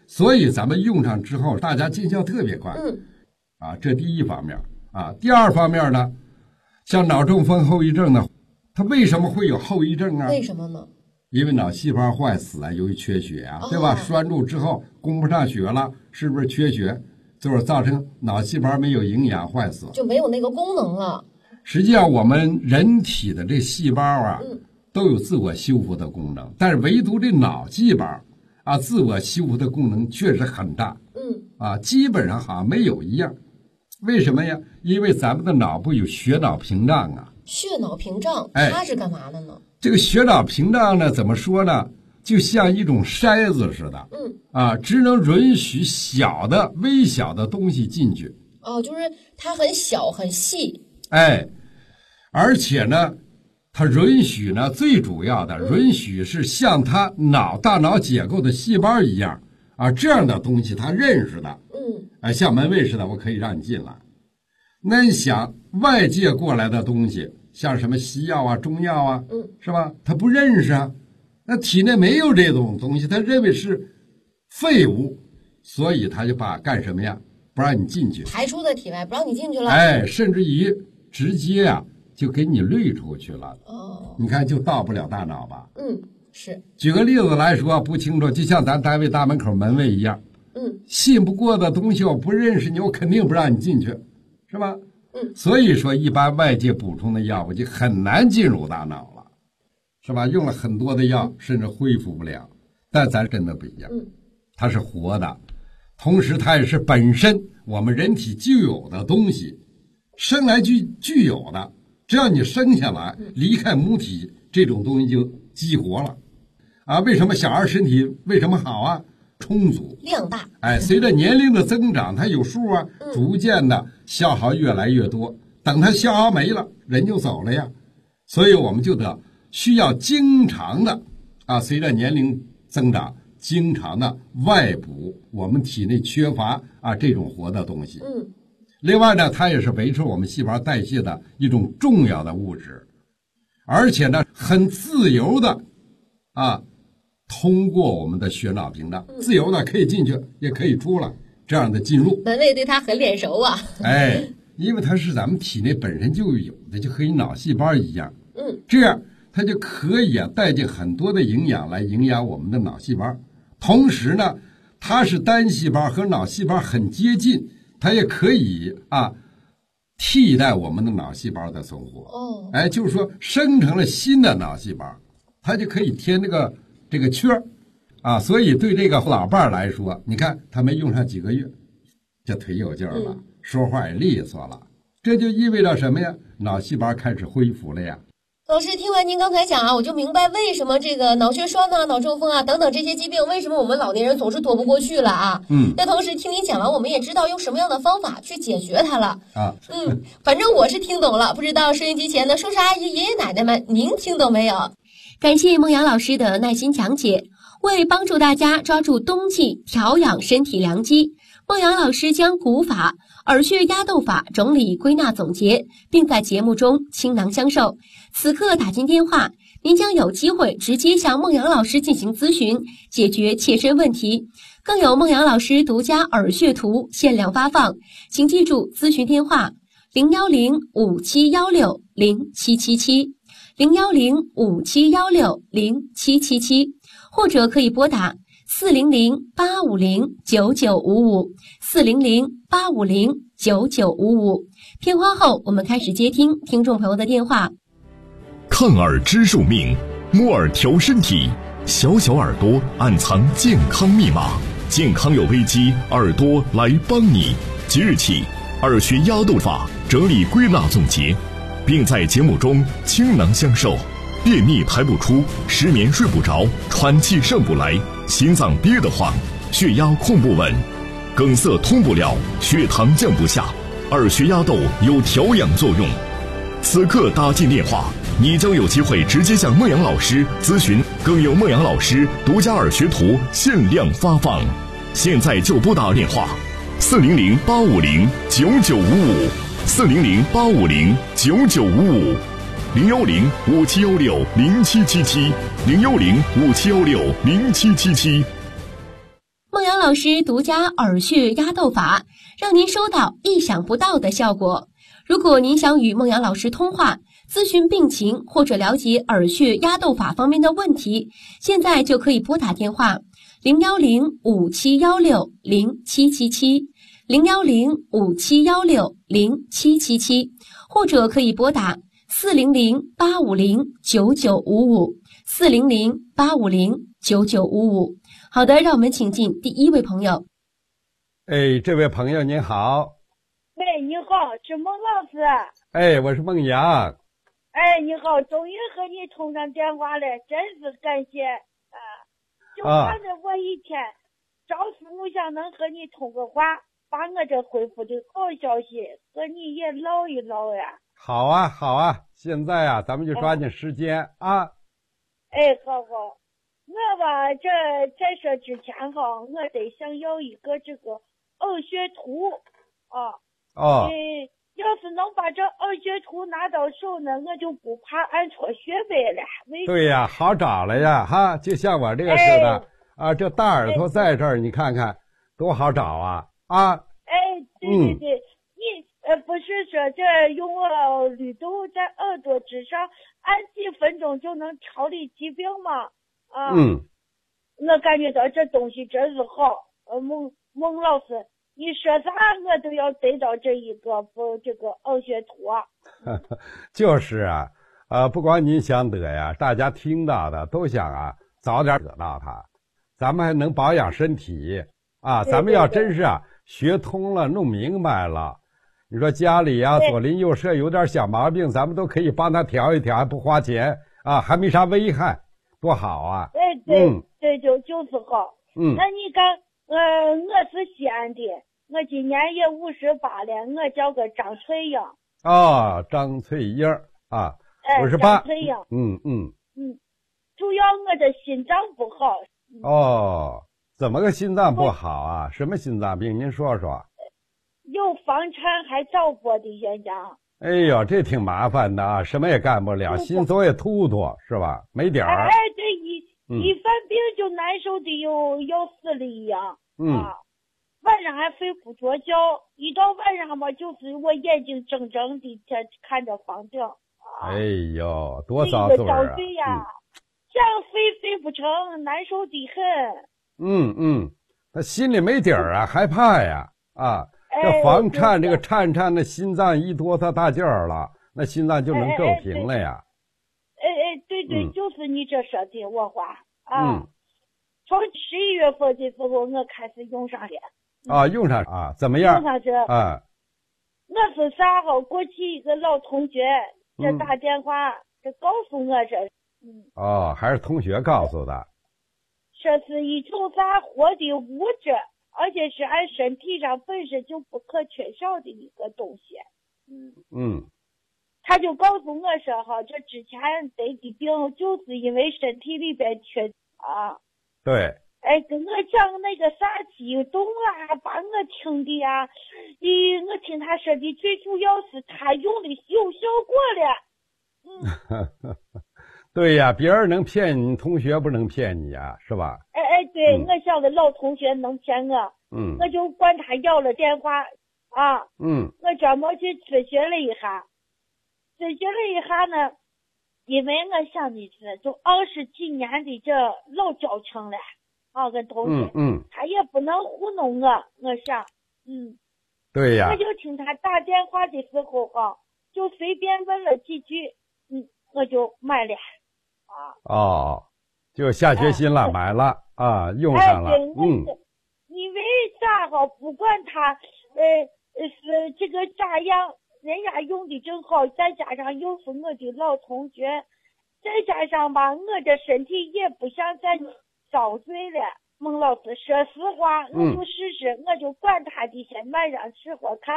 Speaker 4: 所以咱们用上之后，大家见效特别快。这第一方面啊。第二方面呢，像脑中风后遗症呢，它为什么会有后遗症啊？
Speaker 3: 为什么呢？
Speaker 4: 因为脑细胞坏死了，由于缺血啊，对吧？栓住之后供不上血了，是不是缺血？就是造成脑细胞没有营养坏死，
Speaker 3: 就没有那个功能了。
Speaker 4: 实际上，我们人体的这细胞啊，都有自我修复的功能，但是唯独这脑细胞啊，自我修复的功能确实很大。基本上好像没有一样。为什么呀？因为咱们的脑部有血脑屏障啊。
Speaker 3: 血脑屏障，它是干嘛的呢？
Speaker 4: 这个血脑屏障呢，怎么说呢？就像一种筛子似的，只能允许微小的东西进去。
Speaker 3: 就是它很小很细。
Speaker 4: 而且呢，它允许呢，最主要的允许是像它大脑结构的细胞一样这样的东西它认识的。像门卫似的，我可以让你进来。那你想外界过来的东西，像什么西药啊、中药啊，是吧？它不认识啊。那体内没有这种东西，他认为是废物，所以他就干什么呀？不让你进去，
Speaker 3: 排出在体外，不让你进去了。
Speaker 4: 甚至于直接就给你滤出去了。你看就到不了大脑吧？
Speaker 3: 是。
Speaker 4: 举个例子来说，不清楚，就像咱单位大门口门卫一样。信不过的东西，我不认识你，我肯定不让你进去，是吧？所以说，一般外界补充的药物就很难进入大脑了，是吧？用了很多的药，甚至恢复不了。但咱真的不一样，它是活的，同时它也是本身我们人体具有的东西，生来具有的。只要你生下来离开母体，这种东西就激活了。为什么小孩身体为什么好啊？充足
Speaker 3: 量大。
Speaker 4: 随着年龄的增长，它有数啊，逐渐的消耗越来越多，等它消耗没了，人就走了呀。所以我们就需要经常的随着年龄增长，经常的外补我们体内缺乏这种活的东西。另外呢，它也是维持我们细胞代谢的一种重要的物质，而且呢，很自由的通过我们的血脑屏障，自由的可以进去，也可以出来，这样的进入。
Speaker 3: 门卫对他很脸熟啊。
Speaker 4: 因为它是咱们体内本身就有的，就和脑细胞一样。这样它就可以带进很多的营养来营养我们的脑细胞。同时呢，它是单细胞和脑细胞很接近，它也可以替代我们的脑细胞的存活。就是说生成了新的脑细胞，它就可以填这个缺所以对这个老伴儿来说，你看他没用上几个月，这腿有劲儿了，说话也利索了，这就意味着什么呀？脑细胞开始恢复了呀。
Speaker 3: 老师，听完您刚才讲我就明白为什么这个脑血栓脑中风等等这些疾病，为什么我们老年人总是躲不过去了那同时听您讲完，我们也知道用什么样的方法去解决它了反正我是听懂了，不知道收音机前的叔叔阿姨、爷爷奶奶们，您听懂没有？感谢孟阳老师的耐心讲解。为帮助大家抓住冬季调养身体良机，孟阳老师将古法、耳穴压豆法整理归纳总结，并在节目中倾囊相授。此刻打进电话，您将有机会直接向孟阳老师进行咨询，解决切身问题，更有孟阳老师独家耳穴图限量发放。请记住咨询电话：010-5716-0777，010-5716-0777，或者可以拨打400-850-9955，400-850-9955。片花后，我们开始接听听众朋友的电话。
Speaker 2: 看耳知寿命，摸耳调身体，小小耳朵暗藏健康密码，健康有危机，耳朵来帮你。即日起，耳穴压豆法整理归纳总结，并在节目中倾囊相授。便秘排不出，失眠睡不着，喘气上不来，心脏憋得慌，血压控不稳，梗塞通不了，血糖降不下，耳穴压豆有调养作用。此刻打进电话，你将有机会直接向孟阳老师咨询，更有孟阳老师独家耳穴图限量发放。现在就拨打电话400-850-9955，400-850-9955，010-5716-0777，010-5716-0777。
Speaker 3: 孟阳老师独家耳穴压豆法，让您收到意想不到的效果。如果您想与孟阳老师通话，咨询病情或者了解耳穴压豆法方面的问题，现在就可以拨打电话01057160777，01057160777，或者可以拨打400-850-9955，400-850-9955。好的，让我们请进第一位朋友。
Speaker 4: 这位朋友您好。
Speaker 1: 喂，你好，是孟老师。
Speaker 4: 我是孟阳。
Speaker 1: 你好，终于和你通上电话了，真是感谢啊！就盼着我一天朝思暮想能和你通个话，把我这恢复的好消息和你也唠一唠呀。
Speaker 4: 好啊，好啊，现在啊，咱们就抓紧时间啊。
Speaker 1: 好。我吧，在这之前哈，我得想要一个这个耳穴图啊。要是能把这耳穴图拿到手呢，我就不怕按错穴位了。
Speaker 4: 对呀，好找了呀，哈，就像我这个似的啊，这大耳朵在这儿，你看看多好找啊啊！
Speaker 1: 对，你不是说这用绿豆在耳朵之上按几分钟就能调理疾病吗？我感觉到这东西真是好。孟老师，你说啥我都要得到这个耳穴图啊。
Speaker 4: 就是啊，不光您想得呀，大家听到的都想啊早点得到它，咱们还能保养身体啊。咱们要真是啊学通了弄明白了，你说家里呀左邻右舍有点小毛病，咱们都可以帮他调一调，还不花钱啊，还没啥危害，多好啊。对，
Speaker 1: 就是好。那你看我是西安的，我今年也58了，我叫个张翠英。
Speaker 4: 张翠英啊，58。
Speaker 1: 张翠英。主要我这心脏不好。
Speaker 4: 怎么个心脏不好啊？什么心脏病？您说说。
Speaker 1: 有房产还早搏的现象。
Speaker 4: 这挺麻烦的啊，什么也干不了，心总也突突是吧？没点儿。
Speaker 1: 对，一犯病就难受的要死了一样。晚上还睡不着觉，一到晚上嘛，就是我眼睛睁睁的看着房顶。
Speaker 4: 多遭罪啊！
Speaker 1: 想睡不成，难受的很。
Speaker 4: 他心里没底儿啊，害怕呀啊！这房颤，这个颤那心脏一多他大劲儿了，那心脏就能骤停了呀。
Speaker 1: 对，就是你这说的我话啊。从11月份的时候，我开始用上了。
Speaker 4: 用上啊？怎么样？
Speaker 1: 用上这啊？我是啥好？过去一个老同学这打电话，这告诉我这。
Speaker 4: 还是同学告诉的。
Speaker 1: 这是一种啥活的物质，而且是俺身体上本身就不可缺少的一个东西。他就告诉我说哈，这之前得的病就是因为身体里边缺啊。
Speaker 4: 对。
Speaker 1: 跟我讲那个啥激动啊，把我听的呀，我听他说的最主要是他用的有效果了。
Speaker 4: 对呀，别人能骗你，同学不能骗你呀，是吧？
Speaker 1: 对，我想的老同学能骗我，我就管他要了电话啊。我专门去咨询了一下呢，因为我想的是，就20几年的这老交情了啊，跟同学，他也不能糊弄我想，
Speaker 4: 对呀，
Speaker 1: 我就听他打电话的时候啊，就随便问了几句，我就买了
Speaker 4: 就下决心了，买了啊，用上了。
Speaker 1: 因为啥哈？不管他是这个咋样，人家用的正好，再加上又是我的老同学，再加上吧，我这身体也不想再遭罪了。孟老师说实话，我就试试，我就管他的，先买上吃喝看。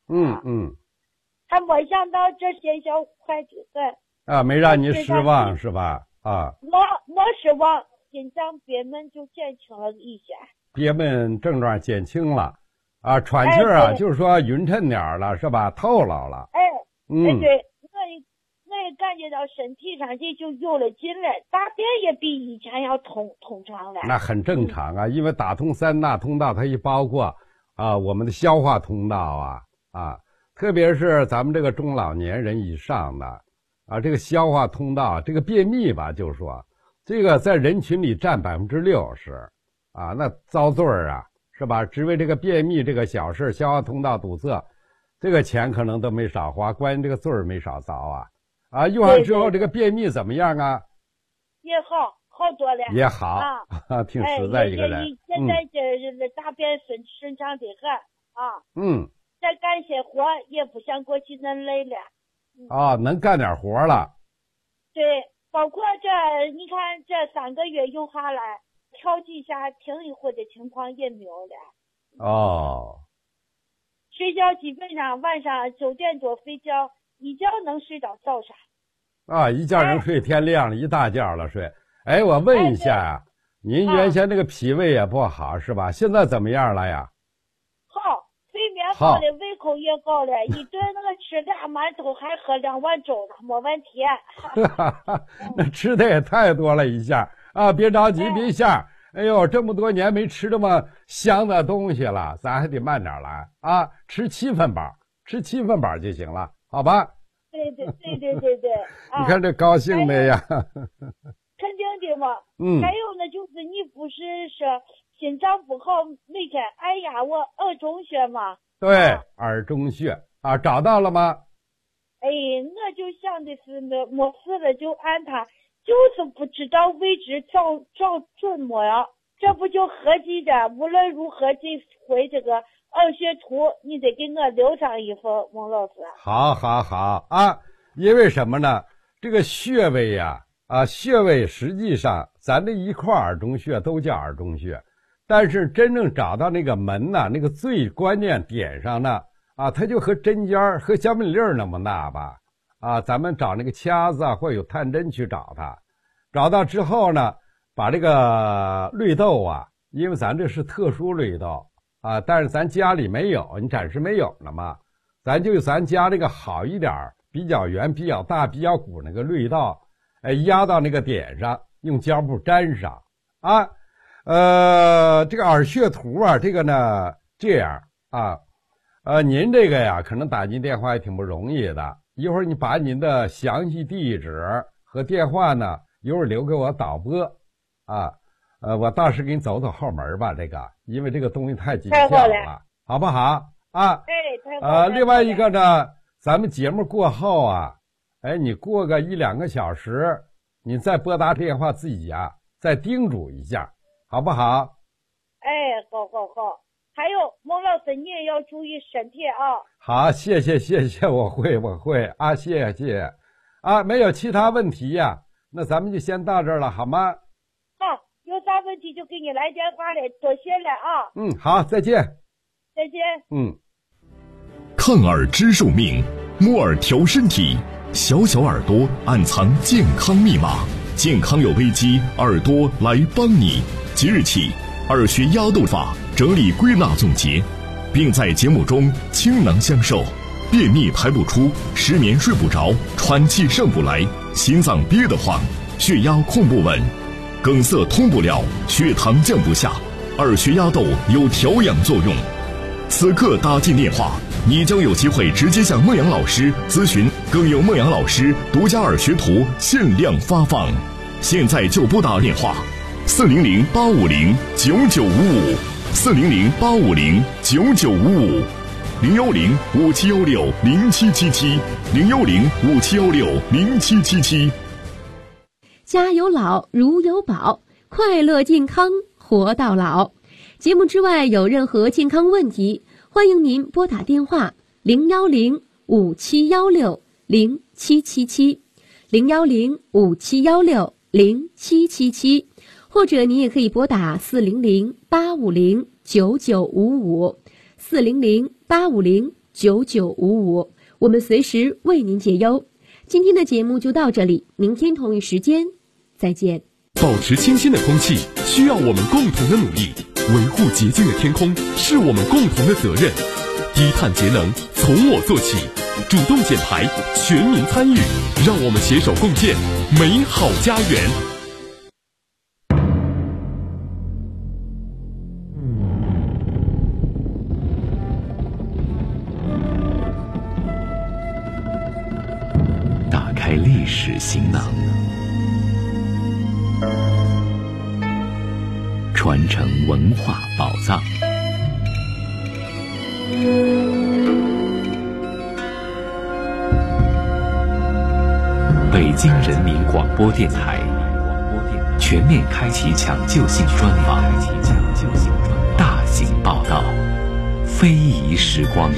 Speaker 1: 他没想到这见效快得很
Speaker 4: 没让你失望是吧？
Speaker 1: 没失望，心脏憋闷就减轻了一些。
Speaker 4: 憋闷症状减轻了喘气儿就是说匀称点了是吧？透了了。
Speaker 1: 对，我也也感觉到身体上这就有了劲了，大便也比以前要通畅了。
Speaker 4: 那很正常啊，因为打通三大通道，它也包括我们的消化通道啊，特别是咱们这个中老年人以上的这个消化通道，这个便秘吧，就是说这个在人群里占60%那遭罪啊，是吧？只为这个便秘这个小事，消化通道堵塞，这个钱可能都没少花，关键这个罪没少遭用完之后这个便秘怎么样啊？
Speaker 1: 也好多了，
Speaker 4: 也好挺实在一个人。
Speaker 1: 现在这大便顺畅的很再干些活也不像过去那累了。
Speaker 4: 能干点活了。
Speaker 1: 对，包括你看这3个月用下来，跳几下停一会儿的情况也没有了。睡觉基本上晚上9点多睡觉，一觉能睡到早上。
Speaker 4: 一觉能睡天亮了，一大觉了睡。我问一下您原先这个脾胃也不好是吧？现在怎么样了呀？
Speaker 1: 好，睡眠好了，胃口也高了，一顿那个吃2馒头还喝2碗粥了，没问题。
Speaker 4: 那吃的也太多了一下别着急，别下。哎呦，这么多年没吃这么香的东西了，咱还得慢点来吃7分饱，吃7分饱就行了，好吧？
Speaker 1: 对。
Speaker 4: 你看这高兴的呀。
Speaker 1: 肯定的嘛。还有呢，就是你不是说心脏不好，每天我耳中穴嘛？
Speaker 4: 对，耳中穴找到了吗？
Speaker 1: 我就想的是没事了就按它，就是不知道位置找准没呀？这不就合计的，无论如何这回这个耳穴图你得给我留上一份，孟老师。
Speaker 4: 好因为什么呢？这个穴位穴位实际上咱这一块耳中穴都叫耳中穴，但是真正找到那个门那个最关键点上呢它就和针尖和小米粒那么大吧咱们找那个掐子或有探针去找它，找到之后呢，把这个绿豆因为咱这是特殊绿豆但是咱家里没有，你暂时没有了嘛，咱家这个好一点比较圆比较大比较鼓那个绿豆压到那个点上，用胶布粘上这个耳穴图这个呢这样您这个呀可能打进电话也挺不容易的，一会儿你把您的详细地址和电话呢一会儿留给我导播我到时给你走后门吧，这个因为这个东西太紧俏了，好不好
Speaker 1: 太好了。
Speaker 4: 另外一个呢，咱们节目过后你过个1-2个小时，你再拨打电话自己再叮嘱一下，好不好？
Speaker 1: 好。还有孟老师，你也要注意身体
Speaker 4: 好，谢谢，我会谢谢没有其他问题那咱们就先到这儿了，好吗？
Speaker 1: 好，有啥问题就给你来电话了，多谢了
Speaker 4: 好，再见。
Speaker 2: 看耳知寿命，摸耳调身体，小耳朵暗藏健康密码，健康有危机，耳朵来帮你。即日起，耳穴压豆法整理归纳总结，并在节目中倾囊相授。便秘排不出，失眠睡不着，喘气上不来，心脏憋得慌，血压控不稳，梗塞通不了，血糖降不下，耳穴压豆有调养作用。此刻打进电话，你将有机会直接向孟阳老师咨询，更有孟阳老师独家耳穴图限量发放。现在就拨打电话
Speaker 3: 400-550-9955，400-5716-0777，010-5716-0777。家有老如有宝，快乐健康活到老。节目之外有任何健康问题，欢迎您拨打电话010-5716-0777，010-5716-0777，或者您也可以拨打400-850-9955，400-850-9955，我们随时为您解忧。今天的节目就到这里，明天同一时间再见。
Speaker 13: 保持清新的空气需要我们共同的努力，维护洁净的天空是我们共同的责任。低碳节能从我做起， 主动减排，全民参与，让我们携手共建美好家园。
Speaker 14: 打开历史行囊，传承文化宝藏。北京人民广播电台全面开启抢救性专访，大型报道，非遗时光。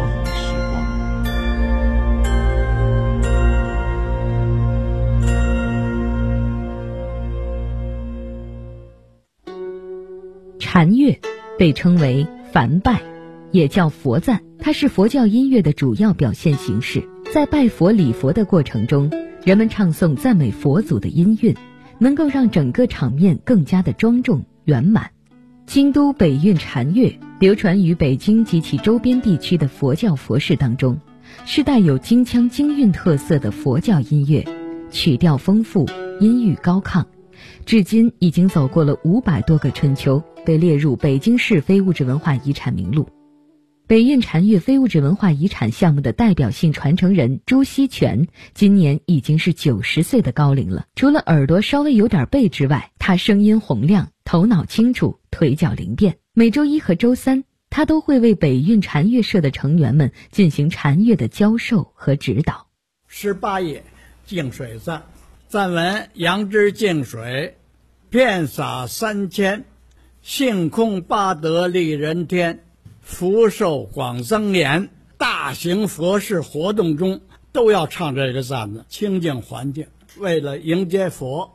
Speaker 15: 禅乐被称为梵拜，也叫佛赞，它是佛教音乐的主要表现形式。在拜佛礼佛的过程中，人们唱诵赞美佛祖的音韵，能够让整个场面更加的庄重圆满。京都北韵禅乐流传于北京及其周边地区的佛教佛事当中，是带有京腔京韵特色的佛教音乐，曲调丰富，音域高亢，至今已经走过了500多个春秋，被列入北京市非物质文化遗产名录。北韵禅乐非物质文化遗产项目的代表性传承人朱锡全今年已经是90岁的高龄了。除了耳朵稍微有点背之外，他声音洪亮，头脑清楚，腿脚灵便。每周一和周三，他都会为北韵禅乐社的成员们进行禅乐的教授和指导。
Speaker 16: 18页净水赞，赞文：杨枝净水，遍洒3000，性空八德利人天，福寿广增延。大型佛事活动中都要唱这个赞子，清净环境，为了迎接佛。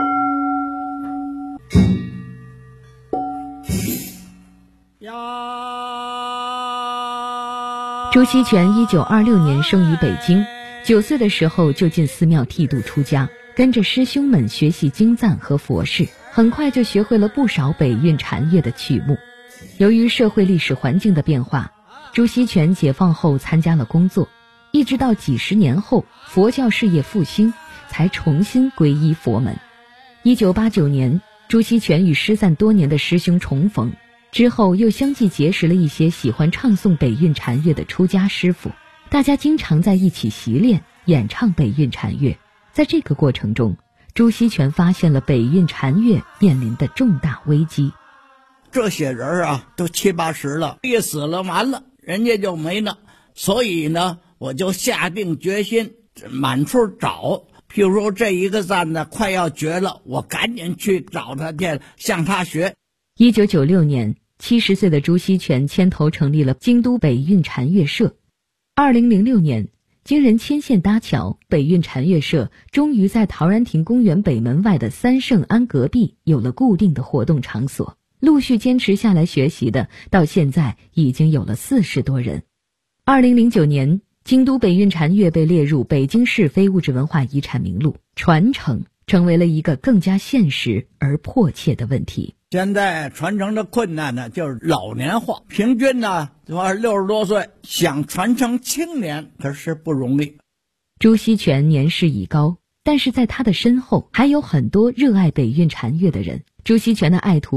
Speaker 15: 朱锡全1926年生于北京，9岁的时候就进寺庙剃度出家，跟着师兄们学习经赞和佛事，很快就学会了不少北韵禅乐的曲目。由于社会历史环境的变化，朱锡全解放后参加了工作，一直到几十年后佛教事业复兴，才重新皈依佛门。1989年，朱锡全与失散多年的师兄重逢，之后又相继结识了一些喜欢唱诵北韵禅乐的出家师傅，大家经常在一起习练演唱北韵禅乐。在这个过程中，朱锡全发现了北韵禅乐面临的重大危机。
Speaker 16: 这些人啊，都70、80了，一死了完了，人家就没了。所以呢，我就下定决心满处找。譬如说这一个赞呢快要绝了，我赶紧去找他去，向他学。
Speaker 15: 1996年，70岁的朱锡全牵头成立了京都北韵禅乐社。2006年，经人牵线搭桥，北韵禅乐社终于在陶然亭公园北门外的三圣庵隔壁有了固定的活动场所。陆续坚持下来学习的，到现在已经有了40多人。2009年，京都北韵禅乐被列入北京市非物质文化遗产名录，传承成为了一个更加现实而迫切的问题。
Speaker 16: 现在传承的困难呢，就是老年化，平均呢60多岁，想传承青年可是不容易。
Speaker 15: 朱锡全年事已高，但是在他的身后还有很多热爱北韵禅乐的人。朱锡全的爱徒